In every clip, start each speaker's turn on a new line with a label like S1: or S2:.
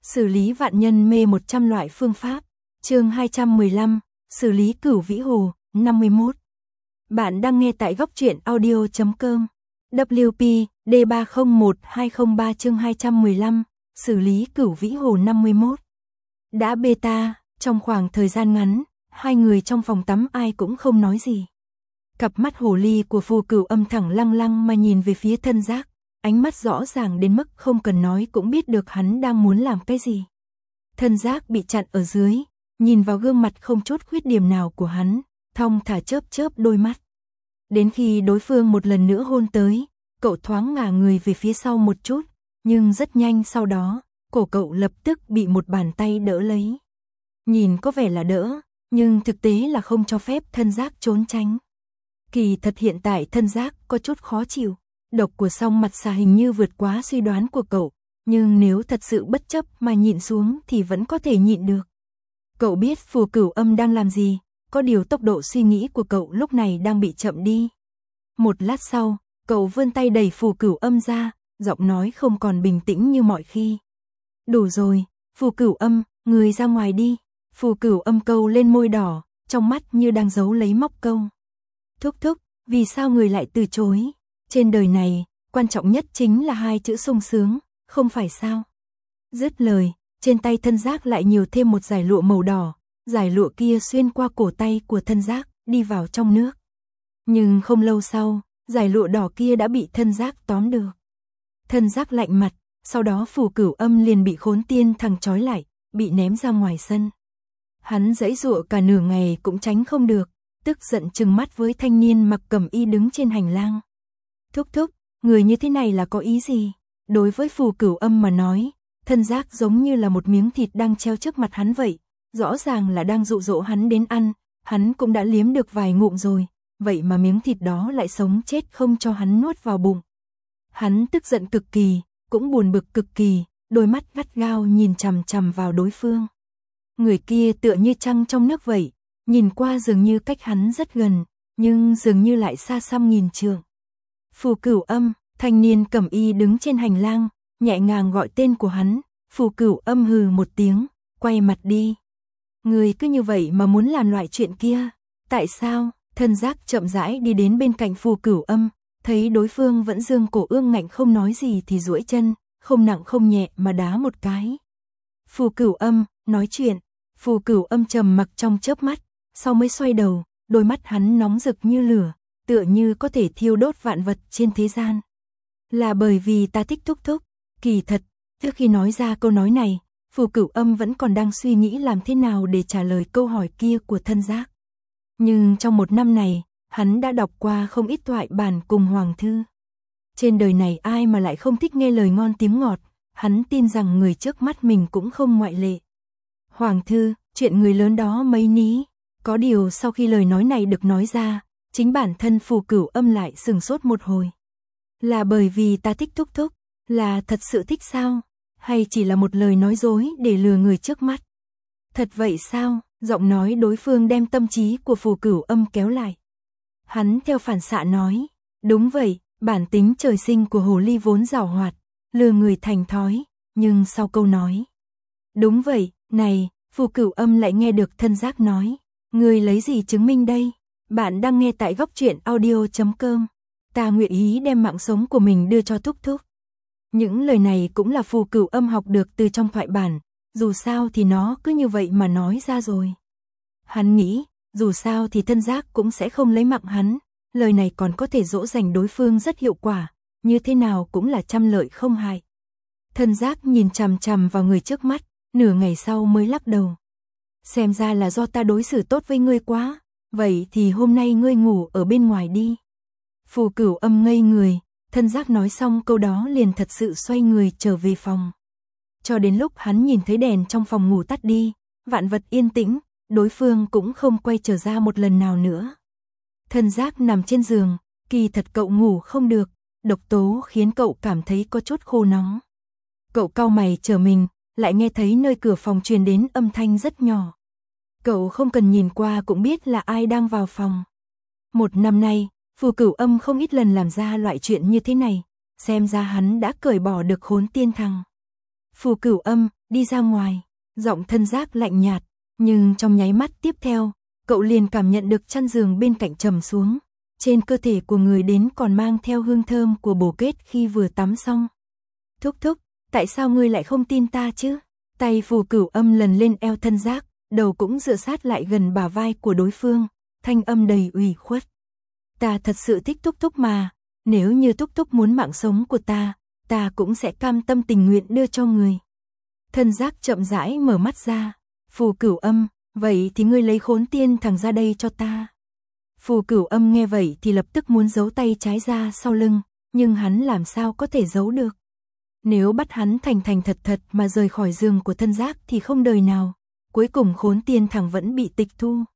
S1: Xử lý vạn nhân mê 100 loại phương pháp. Chương 215, xử lý Cửu Vĩ Hồ, 51. Bạn đang nghe tại góc truyện audio.com. WP D301203 chương 215, xử lý Cửu Vĩ Hồ 51. Đã beta, trong khoảng thời gian ngắn, hai người trong phòng tắm ai cũng không nói gì. Cặp mắt hồ ly của Phù Cửu Âm thẳng lăng lăng mà nhìn về phía Thân Giác, ánh mắt rõ ràng đến mức không cần nói cũng biết được hắn đang muốn làm cái gì. Thân Giác bị chặn ở dưới, nhìn vào gương mặt không chút khuyết điểm nào của hắn, thong thả chớp chớp đôi mắt. Đến khi đối phương một lần nữa hôn tới, cậu thoáng ngả người về phía sau một chút, nhưng rất nhanh sau đó, cổ cậu lập tức bị một bàn tay đỡ lấy. Nhìn có vẻ là đỡ, nhưng thực tế là không cho phép Thân Giác trốn tránh. Kỳ thật hiện tại Thân Giác có chút khó chịu, độc của song mặt xà hình như vượt quá suy đoán của cậu, nhưng nếu thật sự bất chấp mà nhịn xuống thì vẫn có thể nhịn được. Cậu biết Phù Cửu Âm đang làm gì, có điều tốc độ suy nghĩ của cậu lúc này đang bị chậm đi. Một lát sau, cậu vươn tay đẩy Phù Cửu Âm ra, giọng nói không còn bình tĩnh như mọi khi. Đủ rồi, Phù Cửu Âm, người ra ngoài đi. Phù Cửu Âm câu lên môi đỏ, trong mắt như đang giấu lấy móc câu. Thúc thúc, vì sao người lại từ chối? Trên đời này, quan trọng nhất chính là hai chữ sung sướng, không phải sao? Dứt lời, trên tay Thân Giác lại nhiều thêm một dải lụa màu đỏ, dải lụa kia xuyên qua cổ tay của Thân Giác, đi vào trong nước. Nhưng không lâu sau, dải lụa đỏ kia đã bị Thân Giác tóm được. Thân Giác lạnh mặt, sau đó Phù Cửu Âm liền bị Khốn Tiên Thằng trói lại, bị ném ra ngoài sân. Hắn giãy giụa cả nửa ngày cũng tránh không được, tức giận trừng mắt với thanh niên mặc cẩm y đứng trên hành lang. Thúc thúc, người như thế này là có ý gì? Đối với Phù Cửu Âm mà nói, Thân Giác giống như là một miếng thịt đang treo trước mặt hắn vậy, rõ ràng là đang dụ dỗ hắn đến ăn, hắn cũng đã liếm được vài ngụm rồi, vậy mà miếng thịt đó lại sống chết không cho hắn nuốt vào bụng. Hắn tức giận cực kỳ, cũng buồn bực cực kỳ, đôi mắt gắt gao nhìn chằm chằm vào đối phương. Người kia tựa như trăng trong nước vậy, nhìn qua dường như cách hắn rất gần, nhưng dường như lại xa xăm nghìn trượng. Phù Cửu Âm, thanh niên cẩm y đứng trên hành lang, nhẹ nhàng gọi tên của hắn. Phù Cửu Âm hừ một tiếng, quay mặt đi. Người cứ như vậy mà muốn làm loại chuyện kia, tại sao? Thân Giác chậm rãi đi đến bên cạnh Phù Cửu Âm, thấy đối phương vẫn dương cổ ương ngạnh không nói gì thì duỗi chân, không nặng không nhẹ mà đá một cái. Phù Cửu Âm, nói chuyện. Phù Cửu Âm trầm mặc trong chớp mắt, sau mới xoay đầu, đôi mắt hắn nóng rực như lửa, tựa như có thể thiêu đốt vạn vật trên thế gian. Là bởi vì ta thích thúc thúc. Kỳ thật, trước khi nói ra câu nói này, Phù Cửu Âm vẫn còn đang suy nghĩ làm thế nào để trả lời câu hỏi kia của Thân Giác. Nhưng trong một năm này, hắn đã đọc qua không ít thoại bản cùng Hoàng thư. Trên đời này ai mà lại không thích nghe lời ngon tiếng ngọt, hắn tin rằng người trước mắt mình cũng không ngoại lệ. Hoàng thư, chuyện người lớn đó mấy ní. Có điều sau khi lời nói này được nói ra, chính bản thân Phù Cửu Âm lại sừng sốt một hồi. Là bởi vì ta thích thúc thúc, là thật sự thích sao? Hay chỉ là một lời nói dối để lừa người trước mắt? Thật vậy sao? Giọng nói đối phương đem tâm trí của Phù Cửu Âm kéo lại. Hắn theo phản xạ nói, đúng vậy, bản tính trời sinh của hồ ly vốn giảo hoạt, lừa người thành thói, nhưng sau câu nói, đúng vậy, này, Phù Cửu Âm lại nghe được Thân Giác nói, người lấy gì chứng minh đây? Bạn đang nghe tại góc truyện audio.com. Ta nguyện ý đem mạng sống của mình đưa cho thúc thúc. Những lời này cũng là Phù Cửu Âm học được từ trong thoại bản, dù sao thì nó cứ như vậy mà nói ra rồi. Hắn nghĩ, dù sao thì Thân Giác cũng sẽ không lấy mạng hắn, lời này còn có thể dỗ dành đối phương rất hiệu quả, như thế nào cũng là trăm lợi không hại. Thân Giác nhìn chằm chằm vào người trước mắt, nửa ngày sau mới lắc đầu. Xem ra là do ta đối xử tốt với ngươi quá, vậy thì hôm nay ngươi ngủ ở bên ngoài đi. Phù Cửu Âm ngây người, Thân Giác nói xong câu đó liền thật sự xoay người trở về phòng. Cho đến lúc hắn nhìn thấy đèn trong phòng ngủ tắt đi, vạn vật yên tĩnh, đối phương cũng không quay trở ra một lần nào nữa. Thân Giác nằm trên giường, kỳ thật cậu ngủ không được, độc tố khiến cậu cảm thấy có chút khô nóng. Cậu cau mày trở mình, lại nghe thấy nơi cửa phòng truyền đến âm thanh rất nhỏ. Cậu không cần nhìn qua cũng biết là ai đang vào phòng. Một năm nay, Phù Cửu Âm không ít lần làm ra loại chuyện như thế này, xem ra hắn đã cởi bỏ được Khốn Tiên Thằng. Phù Cửu Âm, đi ra ngoài. Giọng Thân Giác lạnh nhạt, nhưng trong nháy mắt tiếp theo, cậu liền cảm nhận được chăn giường bên cạnh trầm xuống. Trên cơ thể của người đến còn mang theo hương thơm của bồ kết khi vừa tắm xong. Thúc thúc, tại sao ngươi lại không tin ta chứ? Tay Phù Cửu Âm lần lên eo Thân Giác, đầu cũng dựa sát lại gần bả vai của đối phương, thanh âm đầy ủy khuất. Ta thật sự thích thúc thúc mà, nếu như thúc thúc muốn mạng sống của ta cũng sẽ cam tâm tình nguyện đưa cho người. Thân Giác chậm rãi mở mắt ra. Phù Cửu Âm, vậy thì ngươi lấy Khốn Tiên Thằng ra đây cho ta. Phù Cửu Âm nghe vậy thì lập tức muốn giấu tay trái ra sau lưng, nhưng hắn làm sao có thể giấu được. Nếu bắt hắn thành thật mà rời khỏi giường của Thân Giác thì không đời nào. Cuối cùng Khốn Tiên Thằng vẫn bị tịch thu.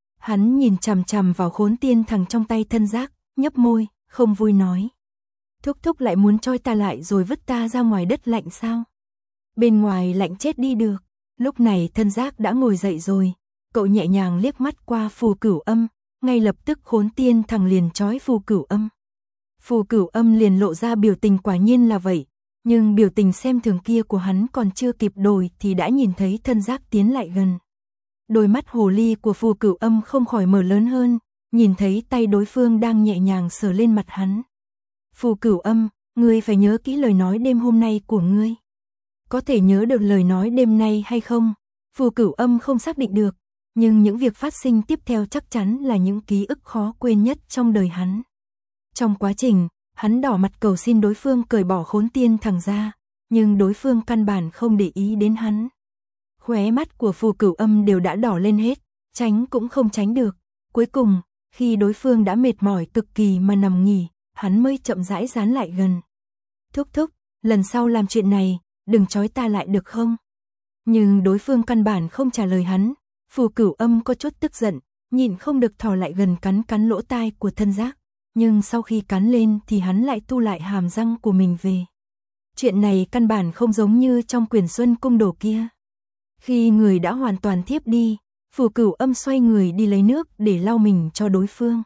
S1: Hắn nhìn chằm chằm vào Khốn Tiên Thằng trong tay Thân Giác, nhấp môi, không vui nói. Thúc thúc lại muốn trói ta lại rồi vứt ta ra ngoài đất lạnh sao? Bên ngoài lạnh chết đi được. Lúc này Thân Giác đã ngồi dậy rồi. Cậu nhẹ nhàng liếc mắt qua Phù Cửu Âm, ngay lập tức Khốn Tiên Thằng liền trói Phù Cửu Âm. Phù Cửu Âm liền lộ ra biểu tình quả nhiên là vậy. Nhưng biểu tình xem thường kia của hắn còn chưa kịp đổi thì đã nhìn thấy Thân Giác tiến lại gần. Đôi mắt hồ ly của Phù Cửu Âm không khỏi mở lớn hơn, nhìn thấy tay đối phương đang nhẹ nhàng sờ lên mặt hắn. Phù Cửu Âm, ngươi phải nhớ kỹ lời nói đêm hôm nay của ngươi. Có thể nhớ được lời nói đêm nay hay không? Phù Cửu Âm không xác định được, nhưng những việc phát sinh tiếp theo chắc chắn là những ký ức khó quên nhất trong đời hắn. Trong quá trình, hắn đỏ mặt cầu xin đối phương cởi bỏ Khốn Tiên Thằng ra, nhưng đối phương căn bản không để ý đến hắn. Khóe mắt của Phù Cửu Âm đều đã đỏ lên hết, tránh cũng không tránh được. Cuối cùng, khi đối phương đã mệt mỏi cực kỳ mà nằm nghỉ, hắn mới chậm rãi dán lại gần. Thúc thúc, lần sau làm chuyện này, đừng trói ta lại được không? Nhưng đối phương căn bản không trả lời hắn. Phù Cửu Âm có chút tức giận, nhịn không được thò lại gần cắn lỗ tai của Thân Giác. Nhưng sau khi cắn lên thì hắn lại thu lại hàm răng của mình về. Chuyện này căn bản không giống như trong Quyền Xuân Cung Đồ kia. Khi người đã hoàn toàn thiếp đi, Phù Cửu Âm xoay người đi lấy nước để lau mình cho đối phương.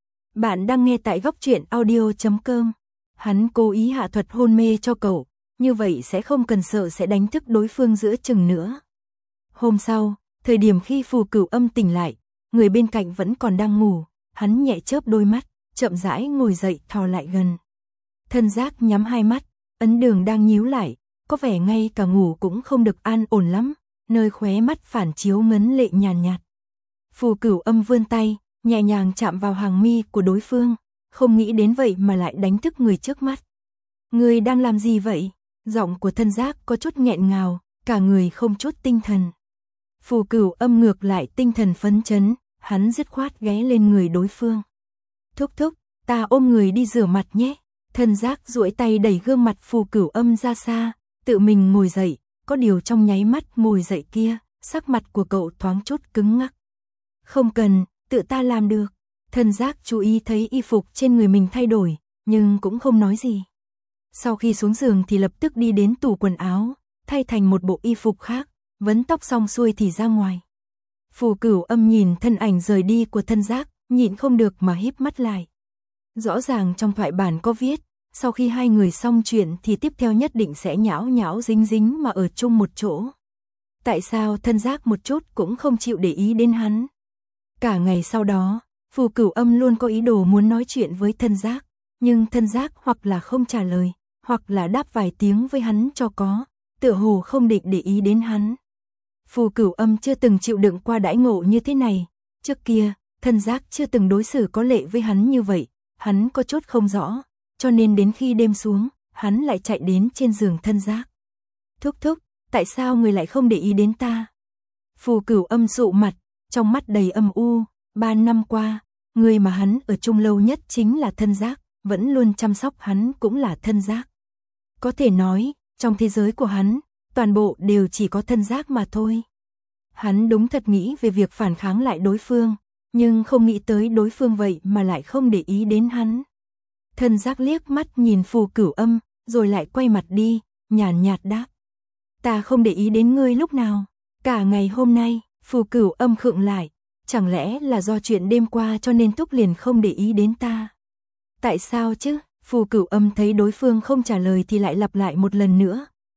S1: Bạn đang nghe tại Góc Truyện Audio.com. Hắn cố ý hạ thuật hôn mê cho cậu, như vậy sẽ không cần sợ sẽ đánh thức đối phương giữa chừng nữa. Hôm sau, thời điểm khi Phù Cửu Âm tỉnh lại, người bên cạnh vẫn còn đang ngủ, hắn nhẹ chớp đôi mắt, chậm rãi ngồi dậy thò lại gần. Thân Giác nhắm hai mắt, ấn đường đang nhíu lại, có vẻ ngay cả ngủ cũng không được an ổn lắm, nơi khóe mắt phản chiếu ngấn lệ nhàn nhạt. Phù Cửu Âm vươn tay, nhẹ nhàng chạm vào hàng mi của đối phương, không nghĩ đến vậy mà lại đánh thức người trước mắt. Người đang làm gì vậy? Giọng của Thân Giác có chút nghẹn ngào, cả người không chút tinh thần. Phù Cửu Âm ngược lại tinh thần phấn chấn, hắn dứt khoát ghé lên người đối phương. Thúc thúc, ta ôm người đi rửa mặt nhé. Thân Giác duỗi tay đẩy gương mặt Phù Cửu Âm ra xa, tự mình ngồi dậy, có điều trong nháy mắt ngồi dậy kia, sắc mặt của cậu thoáng chút cứng ngắc. Không cần, tự ta làm được. Thân Giác chú ý thấy y phục trên người mình thay đổi, nhưng cũng không nói gì. Sau khi xuống giường thì lập tức đi đến tủ quần áo, thay thành một bộ y phục khác, vấn tóc xong xuôi thì ra ngoài. Phù Cửu Âm nhìn thân ảnh rời đi của Thân Giác, nhịn không được mà híp mắt lại. Rõ ràng trong thoại bản có viết, sau khi hai người xong chuyện thì tiếp theo nhất định sẽ nhão nhão dính dính mà ở chung một chỗ. Tại sao Thân Giác một chút cũng không chịu để ý đến hắn? Cả ngày sau đó, Phù Cửu Âm luôn có ý đồ muốn nói chuyện với Thân Giác, nhưng Thân Giác hoặc là không trả lời, hoặc là đáp vài tiếng với hắn cho có, tựa hồ không định để ý đến hắn. Phù Cửu Âm chưa từng chịu đựng qua đãi ngộ như thế này, trước kia, Thân Giác chưa từng đối xử có lệ với hắn như vậy, hắn có chút không rõ, cho nên đến khi đêm xuống, hắn lại chạy đến trên giường Thân Giác. Thúc thúc, tại sao người lại không để ý đến ta? Phù Cửu Âm dụ mặt, trong mắt đầy âm u, 3 năm qua, người mà hắn ở chung lâu nhất chính là Thân Giác, vẫn luôn chăm sóc hắn cũng là Thân Giác. Có thể nói, trong thế giới của hắn, toàn bộ đều chỉ có Thân Giác mà thôi. Hắn đúng thật nghĩ về việc phản kháng lại đối phương, nhưng không nghĩ tới đối phương vậy mà lại không để ý đến hắn. Thân Giác liếc mắt nhìn Phù Cửu Âm, rồi lại quay mặt đi, nhàn nhạt đáp. Ta không để ý đến ngươi lúc nào, cả ngày hôm nay. Phù Cửu Âm khựng lại, chẳng lẽ là do chuyện đêm qua cho nên Túc liền không để ý đến ta? Tại sao chứ? Phù Cửu Âm thấy đối phương không trả lời thì lại lặp lại một lần nữa,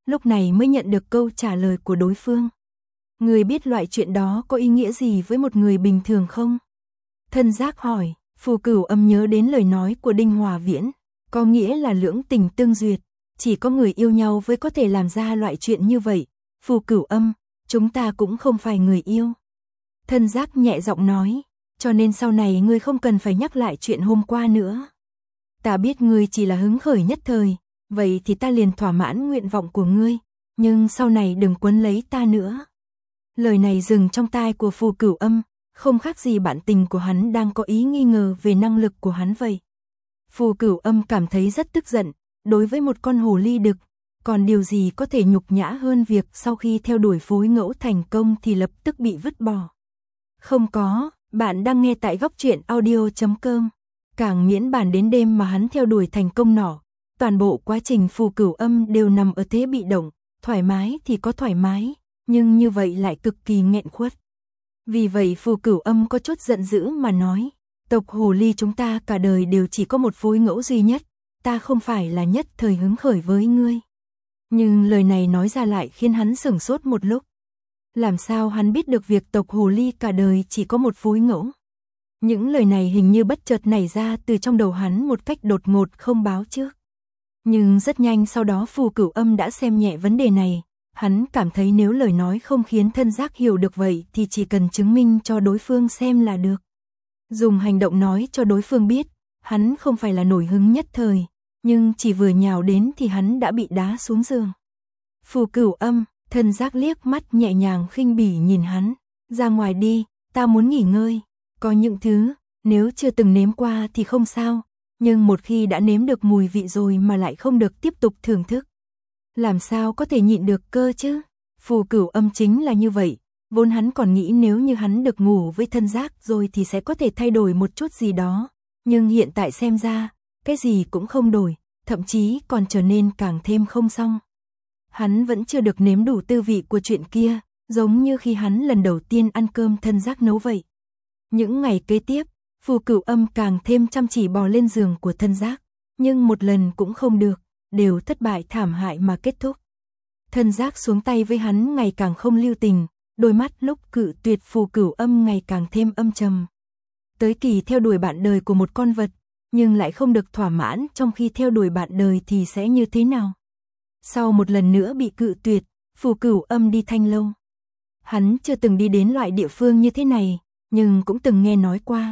S1: lúc này mới nhận được câu trả lời của đối phương. Người biết loại chuyện đó có ý nghĩa gì với một người bình thường không? Thân giác hỏi. Phù Cửu Âm nhớ đến lời nói của Đinh Hòa Viễn, có nghĩa là lưỡng tình tương duyệt, chỉ có người yêu nhau mới có thể làm ra loại chuyện như vậy. Phù Cửu Âm, chúng ta cũng không phải người yêu. Thân giác nhẹ giọng nói, cho nên sau này ngươi không cần phải nhắc lại chuyện hôm qua nữa. Ta biết ngươi chỉ là hứng khởi nhất thời, vậy thì ta liền thỏa mãn nguyện vọng của ngươi, nhưng sau này đừng quấn lấy ta nữa. Lời này dừng trong tai của Phù Cửu Âm, không khác gì bạn tình của hắn đang có ý nghi ngờ về năng lực của hắn vậy. Phù Cửu Âm cảm thấy rất tức giận, đối với một con hồ ly đực, còn điều gì có thể nhục nhã hơn việc sau khi theo đuổi phối ngẫu thành công thì lập tức bị vứt bỏ. Không có, bạn đang nghe tại góc truyện audio.com. Càng miễn bàn đến đêm mà hắn theo đuổi thành công nọ, toàn bộ quá trình Phù Cửu Âm đều nằm ở thế bị động, thoải mái thì có thoải mái, nhưng như vậy lại cực kỳ nghẹn khuất. Vì vậy Phù Cửu Âm có chút giận dữ mà nói, tộc hồ ly chúng ta cả đời đều chỉ có một phối ngẫu duy nhất, ta không phải là nhất thời hứng khởi với ngươi. Nhưng lời này nói ra lại khiến hắn sửng sốt một lúc. Làm sao hắn biết được việc tộc hồ ly cả đời chỉ có một phối ngẫu? Những lời này hình như bất chợt nảy ra từ trong đầu hắn một cách đột ngột không báo trước. Nhưng rất nhanh sau đó Phù Cửu Âm đã xem nhẹ vấn đề này. Hắn cảm thấy nếu lời nói không khiến thân giác hiểu được vậy thì chỉ cần chứng minh cho đối phương xem là được. Dùng hành động nói cho đối phương biết, hắn không phải là nổi hứng nhất thời, nhưng chỉ vừa nhào đến thì hắn đã bị đá xuống giường. Phù Cửu Âm, thân giác liếc mắt nhẹ nhàng khinh bỉ nhìn hắn, ra ngoài đi, ta muốn nghỉ ngơi. Có những thứ, nếu chưa từng nếm qua thì không sao, nhưng một khi đã nếm được mùi vị rồi mà lại không được tiếp tục thưởng thức. Làm sao có thể nhịn được cơ chứ? Phù Cửu Âm chính là như vậy, vốn hắn còn nghĩ nếu như hắn được ngủ với thân giác rồi thì sẽ có thể thay đổi một chút gì đó, nhưng hiện tại xem ra, cái gì cũng không đổi, thậm chí còn trở nên càng thêm không xong. Hắn vẫn chưa được nếm đủ tư vị của chuyện kia, giống như khi hắn lần đầu tiên ăn cơm thân giác nấu vậy. Những ngày kế tiếp, Phù Cửu Âm càng thêm chăm chỉ bò lên giường của thân giác, nhưng một lần cũng không được, đều thất bại thảm hại mà kết thúc. Thân giác xuống tay với hắn ngày càng không lưu tình, đôi mắt lúc cự tuyệt Phù Cửu Âm ngày càng thêm âm trầm. Tới kỳ theo đuổi bạn đời của một con vật, nhưng lại không được thỏa mãn trong khi theo đuổi bạn đời thì sẽ như thế nào? Sau một lần nữa bị cự tuyệt, Phù Cửu Âm đi Thanh Lâu. Hắn chưa từng đi đến loại địa phương như thế này, nhưng cũng từng nghe nói qua.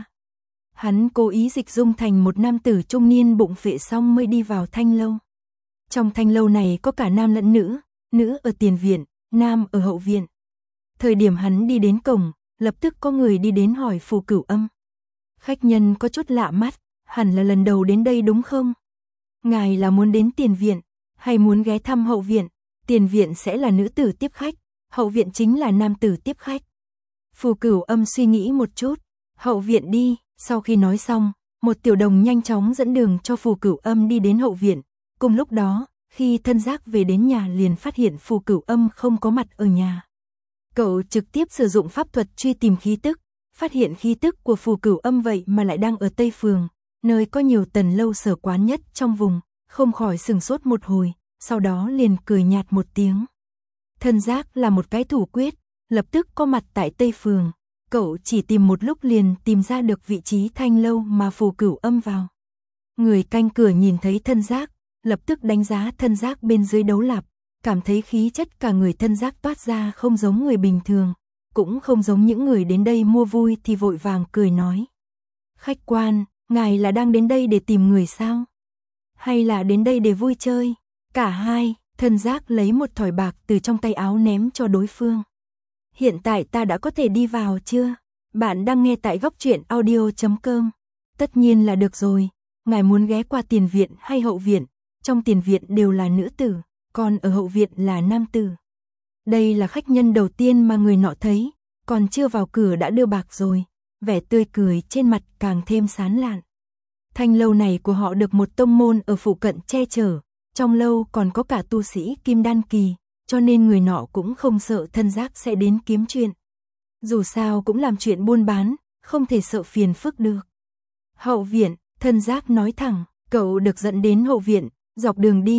S1: Hắn cố ý dịch dung thành một nam tử trung niên bụng phệ xong mới đi vào Thanh Lâu. Trong Thanh Lâu này có cả nam lẫn nữ, nữ ở tiền viện, nam ở hậu viện. Thời điểm hắn đi đến cổng, lập tức có người đi đến hỏi Phù Cửu Âm. Khách nhân có chút lạ mắt, hẳn là lần đầu đến đây đúng không? Ngài là muốn đến tiền viện, hay muốn ghé thăm hậu viện? Tiền viện sẽ là nữ tử tiếp khách, hậu viện chính là nam tử tiếp khách. Phù Cửu Âm suy nghĩ một chút, hậu viện đi, sau khi nói xong, một tiểu đồng nhanh chóng dẫn đường cho Phù Cửu Âm đi đến hậu viện. Cùng lúc đó, khi thân giác về đến nhà liền phát hiện Phù Cửu Âm không có mặt ở nhà. Cậu trực tiếp sử dụng pháp thuật truy tìm khí tức, phát hiện khí tức của Phù Cửu Âm vậy mà lại đang ở Tây Phường, nơi có nhiều tần lâu sở quán nhất trong vùng, không khỏi sửng sốt một hồi, sau đó liền cười nhạt một tiếng. Thân giác là một cái thủ quyết, lập tức có mặt tại Tây Phường, cậu chỉ tìm một lúc liền tìm ra được vị trí Thanh Lâu mà Phù Cửu Âm vào. Người canh cửa nhìn thấy thân giác, lập tức đánh giá thân giác bên dưới đấu lạp, cảm thấy khí chất cả người thân giác toát ra không giống người bình thường, cũng không giống những người đến đây mua vui thì vội vàng cười nói. Khách quan, ngài là đang đến đây để tìm người sao? Hay là đến đây để vui chơi? Cả hai, thân giác lấy một thỏi bạc từ trong tay áo ném cho đối phương. Hiện tại ta đã có thể đi vào chưa? Bạn đang nghe tại góc truyện audio.com. Tất nhiên là được rồi, ngài muốn ghé qua tiền viện hay hậu viện? Trong tiền viện đều là nữ tử, còn ở hậu viện là nam tử. Đây là khách nhân đầu tiên mà người nọ thấy, còn chưa vào cửa đã đưa bạc rồi, vẻ tươi cười trên mặt càng thêm sán lạn. Thanh lâu này của họ được một tông môn ở phụ cận che chở, trong lâu còn có cả tu sĩ kim đan kỳ, cho nên người nọ cũng không sợ thân giác sẽ đến kiếm chuyện. Dù sao cũng làm chuyện buôn bán, không thể sợ phiền phức được. Hậu viện, thân giác nói thẳng, cậu được dẫn đến hậu viện, dọc đường đi,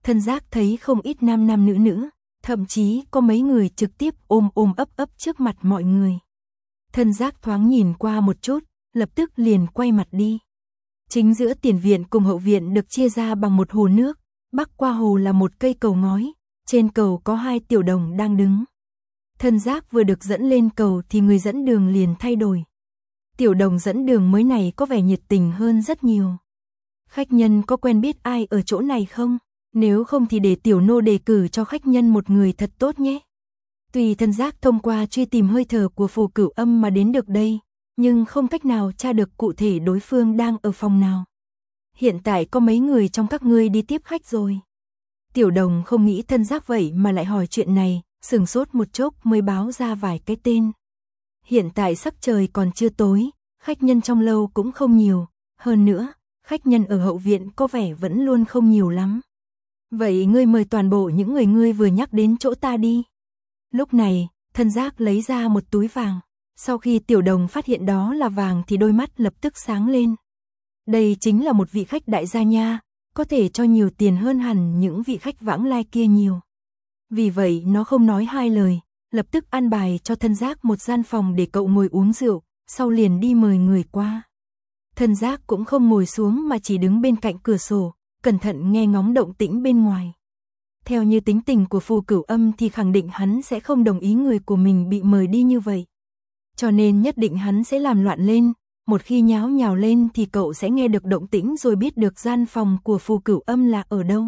S1: thân giác thấy không ít nam nam nữ nữ, thậm chí có mấy người trực tiếp ôm ôm ấp trước mặt mọi người. Thân giác thoáng nhìn qua một chút, lập tức liền quay mặt đi. Chính giữa tiền viện cùng hậu viện được chia ra bằng một hồ nước, bắc qua hồ là một cây cầu ngói, trên cầu có 2 tiểu đồng đang đứng. Thân giác vừa được dẫn lên cầu thì người dẫn đường liền thay đổi. Tiểu đồng dẫn đường mới này có vẻ nhiệt tình hơn rất nhiều. Khách nhân có quen biết ai ở chỗ này không? Nếu không thì để tiểu nô đề cử cho khách nhân một người thật tốt nhé. Tùy thân giác thông qua truy tìm hơi thở của Phù Cửu Âm mà đến được đây, nhưng không cách nào tra được cụ thể đối phương đang ở phòng nào. Hiện tại có mấy người trong các ngươi đi tiếp khách rồi. Tiểu đồng không nghĩ thân giác vậy mà lại hỏi chuyện này, sửng sốt một chốc mới báo ra vài cái tên. Hiện tại sắc trời còn chưa tối, khách nhân trong lâu cũng không nhiều, hơn nữa, khách nhân ở hậu viện có vẻ vẫn luôn không nhiều lắm. Vậy ngươi mời toàn bộ những người ngươi vừa nhắc đến chỗ ta đi. Lúc này, thân giác lấy ra một túi vàng. Sau khi tiểu đồng phát hiện đó là vàng thì đôi mắt lập tức sáng lên. Đây chính là một vị khách đại gia nha, có thể cho nhiều tiền hơn hẳn những vị khách vãng lai kia nhiều. Vì vậy nó không nói hai lời, lập tức an bài cho thân giác một gian phòng để cậu ngồi uống rượu, sau liền đi mời người qua. Thân giác cũng không ngồi xuống mà chỉ đứng bên cạnh cửa sổ, cẩn thận nghe ngóng động tĩnh bên ngoài. Theo như tính tình của Phù Cửu Âm thì khẳng định hắn sẽ không đồng ý người của mình bị mời đi như vậy. Cho nên nhất định hắn sẽ làm loạn lên, một khi nháo nhào lên thì cậu sẽ nghe được động tĩnh rồi biết được gian phòng của Phù Cửu Âm là ở đâu.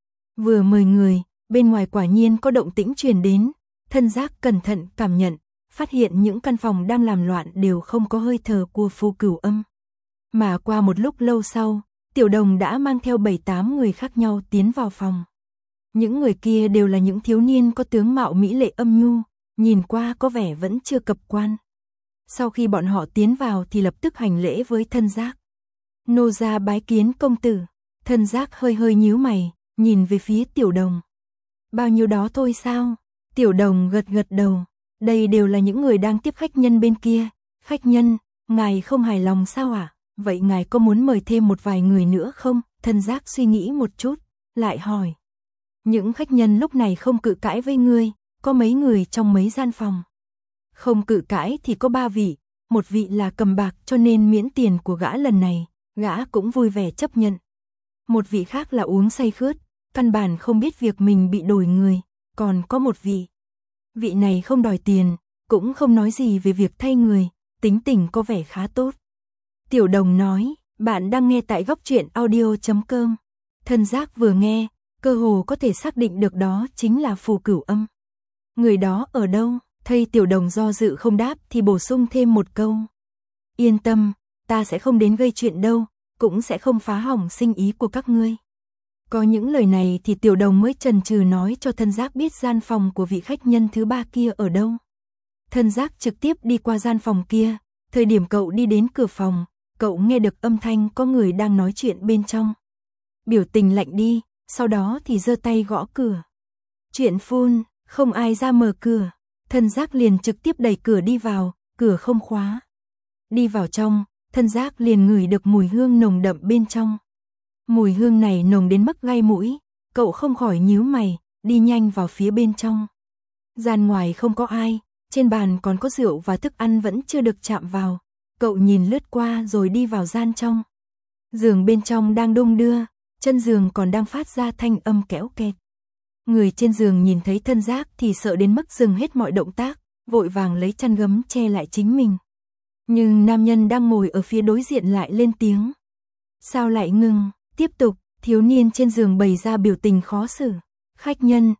S1: Vừa mời người, bên ngoài quả nhiên có động tĩnh truyền đến, thân giác cẩn thận cảm nhận, phát hiện những căn phòng đang làm loạn đều không có hơi thở của Phù Cửu Âm. Mà qua một lúc lâu sau, tiểu đồng đã mang theo 7-8 người khác nhau tiến vào phòng. Những người kia đều là những thiếu niên có tướng mạo mỹ lệ âm nhu, nhìn qua có vẻ vẫn chưa cập quan. Sau khi bọn họ tiến vào thì lập tức hành lễ với thân giác. Nô gia bái kiến công tử. Thân giác hơi hơi nhíu mày, nhìn về phía tiểu đồng. Bao nhiêu đó thôi sao? Tiểu đồng gật gật đầu. Đây đều là những người đang tiếp khách nhân bên kia. Khách nhân, ngài không hài lòng sao ạ? Vậy ngài có muốn mời thêm một vài người nữa không? Thân giác suy nghĩ một chút, lại hỏi. Những khách nhân lúc này không cự cãi với ngươi, có mấy người trong mấy gian phòng. Không cự cãi thì có 3 vị, một vị là cầm bạc cho nên miễn tiền của gã lần này, gã cũng vui vẻ chấp nhận. Một vị khác là uống say khướt, căn bản không biết việc mình bị đổi người, còn có một vị. Vị này không đòi tiền, cũng không nói gì về việc thay người, tính tình có vẻ khá tốt. Tiểu đồng nói, bạn đang nghe tại góc truyện audio.com. Thân giác vừa nghe, cơ hồ có thể xác định được đó chính là Phù Cửu Âm. Người đó ở đâu? Thấy tiểu đồng do dự không đáp thì bổ sung thêm một câu. Yên tâm, ta sẽ không đến gây chuyện đâu, cũng sẽ không phá hỏng sinh ý của các ngươi. Có những lời này thì tiểu đồng mới chần chừ nói cho thân giác biết gian phòng của vị khách nhân thứ 3 kia ở đâu. Thân giác trực tiếp đi qua gian phòng kia, thời điểm cậu đi đến cửa phòng, cậu nghe được âm thanh có người đang nói chuyện bên trong. Biểu tình lạnh đi, sau đó thì giơ tay gõ cửa. Chuyện phun, không ai ra mở cửa. Thân giác liền trực tiếp đẩy cửa đi vào, cửa không khóa. Đi vào trong, thân giác liền ngửi được mùi hương nồng đậm bên trong. Mùi hương này nồng đến mức gai mũi, cậu không khỏi nhíu mày, đi nhanh vào phía bên trong. Gian ngoài không có ai, trên bàn còn có rượu và thức ăn vẫn chưa được chạm vào. Cậu nhìn lướt qua rồi đi vào gian trong. Giường bên trong đang đung đưa, chân giường còn đang phát ra thanh âm kéo kẹt. Người trên giường nhìn thấy thân giác thì sợ đến mức dừng hết mọi động tác, vội vàng lấy chăn gấm che lại chính mình. Nhưng nam nhân đang ngồi ở phía đối diện lại lên tiếng. Sao lại ngừng? Tiếp tục, thiếu niên trên giường bày ra biểu tình khó xử. Khách nhân,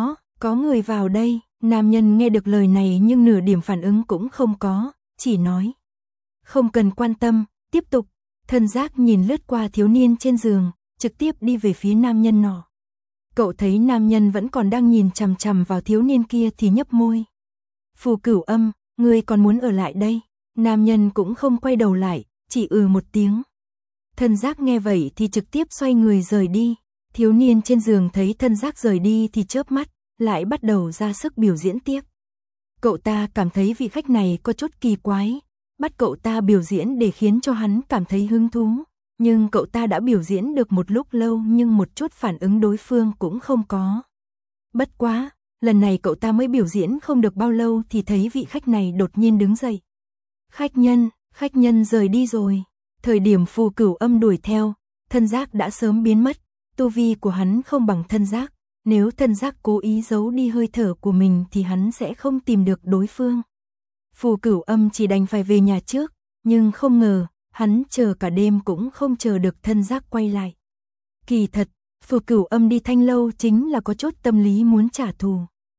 S1: có người vào đây. Nam nhân nghe được lời này nhưng nửa điểm phản ứng cũng không có, chỉ nói. Không cần quan tâm, tiếp tục. Thân giác nhìn lướt qua thiếu niên trên giường, trực tiếp đi về phía nam nhân nọ. Cậu thấy nam nhân vẫn còn đang nhìn chằm chằm vào thiếu niên kia thì nhấp môi. Phù Cửu Âm, ngươi còn muốn ở lại đây? Nam nhân cũng không quay đầu lại, chỉ một tiếng. Thân giác nghe vậy thì trực tiếp xoay người rời đi. Thiếu niên trên giường thấy thân giác rời đi thì chớp mắt, lại bắt đầu ra sức biểu diễn tiếp. Cậu ta cảm thấy vị khách này có chút kỳ quái, bắt cậu ta biểu diễn để khiến cho hắn cảm thấy hứng thú. nhưng cậu ta đã biểu diễn được một lúc lâu nhưng một chút phản ứng đối phương cũng không có. Bất quá, lần này cậu ta mới biểu diễn không được bao lâu thì thấy vị khách này đột nhiên đứng dậy. Khách nhân rời đi rồi. Thời điểm Phù Cửu Âm đuổi theo, thân giác đã sớm biến mất, tu vi của hắn không bằng thân giác, nếu thân giác cố ý giấu đi hơi thở của mình thì hắn sẽ không tìm được đối phương. Phù Cửu Âm chỉ đành phải về nhà trước, nhưng không ngờ, hắn chờ cả đêm cũng không chờ được thân giác quay lại. Kỳ thật, Phù Cửu Âm đi Thanh Lâu chính là có chút tâm lý muốn trả thù.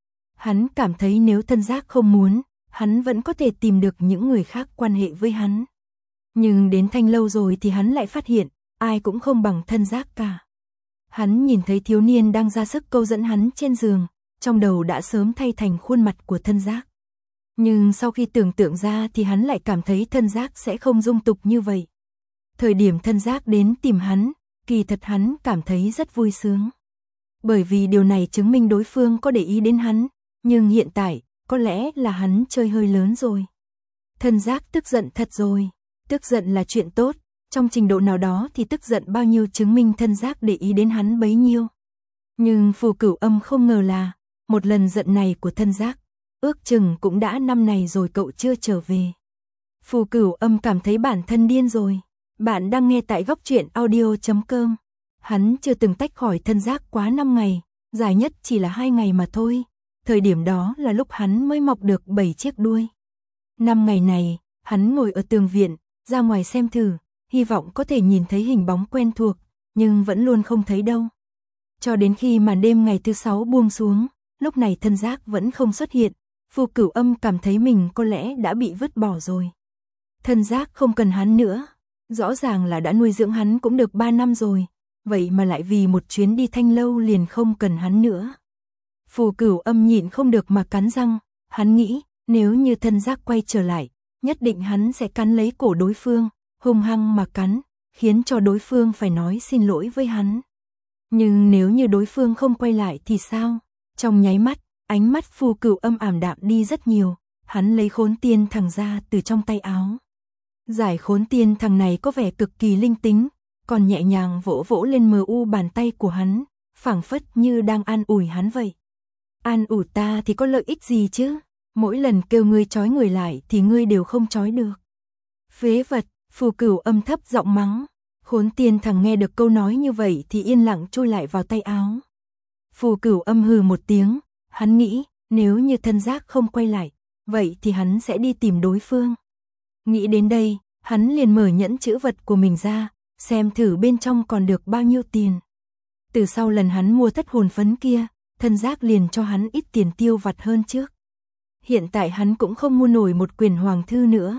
S1: Hắn cảm thấy nếu thân giác không muốn, hắn vẫn có thể tìm được những người khác quan hệ với hắn. Nhưng đến Thanh Lâu rồi thì hắn lại phát hiện, ai cũng không bằng thân giác cả. Hắn nhìn thấy thiếu niên đang ra sức câu dẫn hắn trên giường, trong đầu đã sớm thay thành khuôn mặt của thân giác. Nhưng sau khi tưởng tượng ra thì hắn lại cảm thấy thân giác sẽ không dung tục như vậy. Thời điểm thân giác đến tìm hắn, kỳ thật hắn cảm thấy rất vui sướng. Bởi vì điều này chứng minh đối phương có để ý đến hắn, nhưng hiện tại, có lẽ là hắn chơi hơi lớn rồi. Thân giác tức giận thật rồi, tức giận là chuyện tốt, trong trình độ nào đó thì tức giận bao nhiêu chứng minh thân giác để ý đến hắn bấy nhiêu. Nhưng Phù Cửu Âm không ngờ là, một lần giận này của thân giác, ước chừng cũng đã năm này rồi cậu chưa trở về. Phù Cửu Âm cảm thấy bản thân điên rồi. Bạn đang nghe tại góc truyện audio.com. Hắn chưa từng tách khỏi thân giác quá 5 ngày, dài nhất chỉ là 2 ngày mà thôi. Thời điểm đó là lúc hắn mới mọc được 7 chiếc đuôi. 5 ngày này, hắn ngồi ở tường viện, ra ngoài xem thử, hy vọng có thể nhìn thấy hình bóng quen thuộc, nhưng vẫn luôn không thấy đâu. Cho đến khi màn đêm ngày thứ 6 buông xuống, lúc này thân giác vẫn không xuất hiện, Phù Cửu Âm cảm thấy mình có lẽ đã bị vứt bỏ rồi. Thân giác không cần hắn nữa, rõ ràng là đã nuôi dưỡng hắn cũng được 3 năm rồi, vậy mà lại vì một chuyến đi Thanh Lâu liền không cần hắn nữa. Phù Cửu Âm nhịn không được mà cắn răng, hắn nghĩ, nếu như thân giác quay trở lại, nhất định hắn sẽ cắn lấy cổ đối phương, hung hăng mà cắn, khiến cho đối phương phải nói xin lỗi với hắn. Nhưng nếu như đối phương không quay lại thì sao? Trong nháy mắt, ánh mắt Phù Cửu Âm ảm đạm đi rất nhiều, hắn lấy khốn tiên thằng ra từ trong tay áo. Giải khốn tiên thằng này có vẻ cực kỳ linh tính, còn nhẹ nhàng vỗ vỗ lên mờ u bàn tay của hắn, phảng phất như đang an ủi hắn vậy. An ủi ta thì có lợi ích gì chứ? Mỗi lần kêu ngươi trói người lại thì ngươi đều không trói được. Phế vật, Phù Cửu Âm thấp giọng mắng. Khốn tiên thằng nghe được câu nói như vậy thì yên lặng chui lại vào tay áo. Phù Cửu Âm hừ một tiếng, hắn nghĩ, nếu như thân giác không quay lại, vậy thì hắn sẽ đi tìm đối phương. Nghĩ đến đây, hắn liền mở nhẫn chữ vật của mình ra, xem thử bên trong còn được bao nhiêu tiền. Từ sau lần hắn mua thất hồn phấn kia, thân giác liền cho hắn ít tiền tiêu vặt hơn trước. Hiện tại hắn cũng không mua nổi một quyển hoàng thư nữa.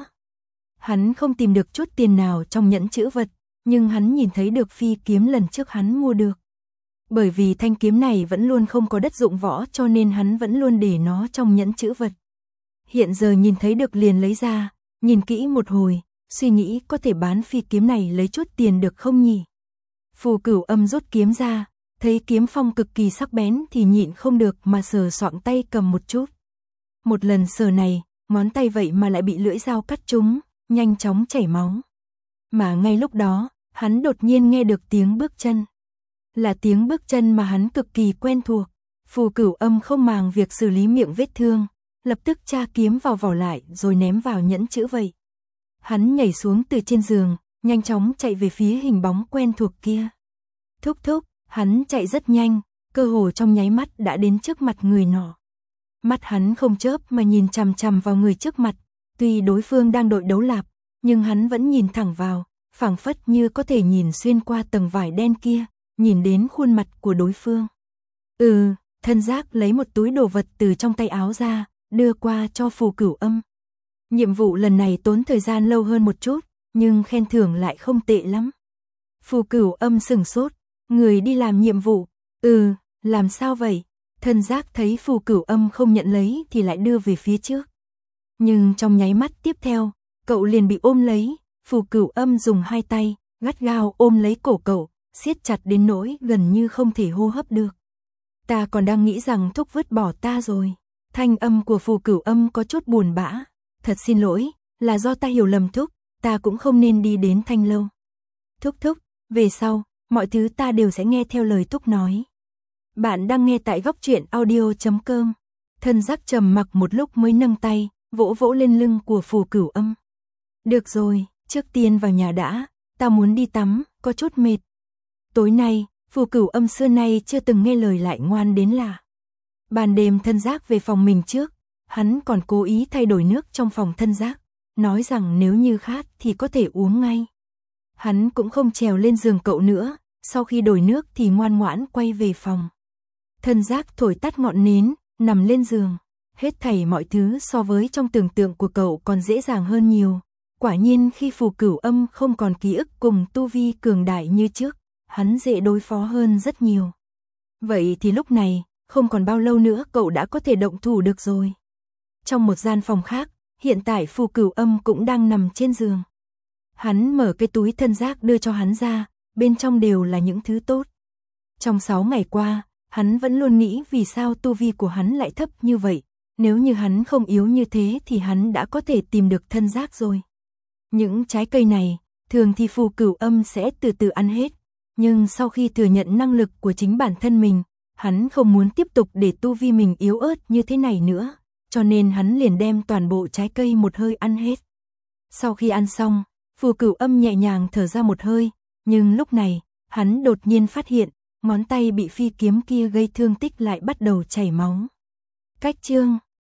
S1: Hắn không tìm được chút tiền nào trong nhẫn chữ vật, nhưng hắn nhìn thấy được phi kiếm lần trước hắn mua được. Bởi vì thanh kiếm này vẫn luôn không có đất dụng võ cho nên hắn vẫn luôn để nó trong nhẫn chữ vật. Hiện giờ nhìn thấy được liền lấy ra, nhìn kỹ một hồi, suy nghĩ có thể bán phi kiếm này lấy chút tiền được không nhỉ? Phù Cửu Âm rút kiếm ra, thấy kiếm phong cực kỳ sắc bén thì nhịn không được mà sờ soạng tay cầm một chút. Một lần sờ này, ngón tay vậy mà lại bị lưỡi dao cắt trúng, nhanh chóng chảy máu. Mà ngay lúc đó, hắn đột nhiên nghe được tiếng bước chân. Là tiếng bước chân mà hắn cực kỳ quen thuộc. Phù Cửu Âm không màng việc xử lý miệng vết thương, lập tức tra kiếm vào vỏ lại rồi ném vào nhẫn chữ vậy. Hắn nhảy xuống từ trên giường, nhanh chóng chạy về phía hình bóng quen thuộc kia. Thúc thúc, hắn chạy rất nhanh, cơ hồ trong nháy mắt đã đến trước mặt người nọ. Mắt hắn không chớp mà nhìn chằm chằm vào người trước mặt, tuy đối phương đang đội đấu lạp, nhưng hắn vẫn nhìn thẳng vào, phảng phất như có thể nhìn xuyên qua tầng vải đen kia, nhìn đến khuôn mặt của đối phương. Thân giác lấy một túi đồ vật từ trong tay áo ra, đưa qua cho Phù Cửu Âm. Nhiệm vụ lần này tốn thời gian lâu hơn một chút, nhưng khen thưởng lại không tệ lắm. Phù Cửu Âm sửng sốt, người đi làm nhiệm vụ, làm sao vậy? Thân giác thấy Phù Cửu Âm không nhận lấy thì lại đưa về phía trước. Nhưng trong nháy mắt tiếp theo, cậu liền bị ôm lấy, Phù Cửu Âm dùng hai tay, gắt gao ôm lấy cổ cậu, siết chặt đến nỗi gần như không thể hô hấp được. Ta còn đang nghĩ rằng thúc vứt bỏ ta rồi. Thanh âm của Phù Cửu Âm có chút buồn bã. Thật xin lỗi, là do ta hiểu lầm thúc, ta cũng không nên đi đến Thanh Lâu. Thúc thúc, về sau, mọi thứ ta đều sẽ nghe theo lời thúc nói. Bạn đang nghe tại góc truyện audio.com. Thân giác trầm mặc một lúc mới nâng tay, vỗ vỗ lên lưng của Phù Cửu Âm. Được rồi, trước tiên vào nhà đã, ta muốn đi tắm, có chút mệt. Tối nay, Phù Cửu Âm xưa nay chưa từng nghe lời lại ngoan đến lạ. Ban đêm thân giác về phòng mình trước, hắn còn cố ý thay đổi nước trong phòng thân giác, nói rằng nếu như khát thì có thể uống ngay. Hắn cũng không trèo lên giường cậu nữa, sau khi đổi nước thì ngoan ngoãn quay về phòng. Thân giác thổi tắt ngọn nến, nằm lên giường. Hết thảy mọi thứ so với trong tưởng tượng của cậu còn dễ dàng hơn nhiều. Quả nhiên khi Phù Cửu Âm không còn ký ức cùng tu vi cường đại như trước, hắn dễ đối phó hơn rất nhiều. Vậy thì lúc này, không còn bao lâu nữa cậu đã có thể động thủ được rồi. Trong một gian phòng khác, hiện tại Phù Cửu Âm cũng đang nằm trên giường. Hắn mở cái túi thân giác đưa cho hắn ra, bên trong đều là những thứ tốt. Trong 6 ngày qua, hắn vẫn luôn nghĩ vì sao tu vi của hắn lại thấp như vậy. Nếu như hắn không yếu như thế thì hắn đã có thể tìm được thân giác rồi. Những trái cây này, thường thì Phù Cửu Âm sẽ từ từ ăn hết. Nhưng sau khi thừa nhận năng lực của chính bản thân mình, hắn không muốn tiếp tục để tu vi mình yếu ớt như thế này nữa. Cho nên hắn liền đem toàn bộ trái cây một hơi ăn hết. Sau khi ăn xong, Phù Cửu Âm nhẹ nhàng thở ra một hơi. Nhưng lúc này, hắn đột nhiên phát hiện, ngón tay bị phi kiếm kia gây thương tích lại bắt đầu chảy máu. Cách chương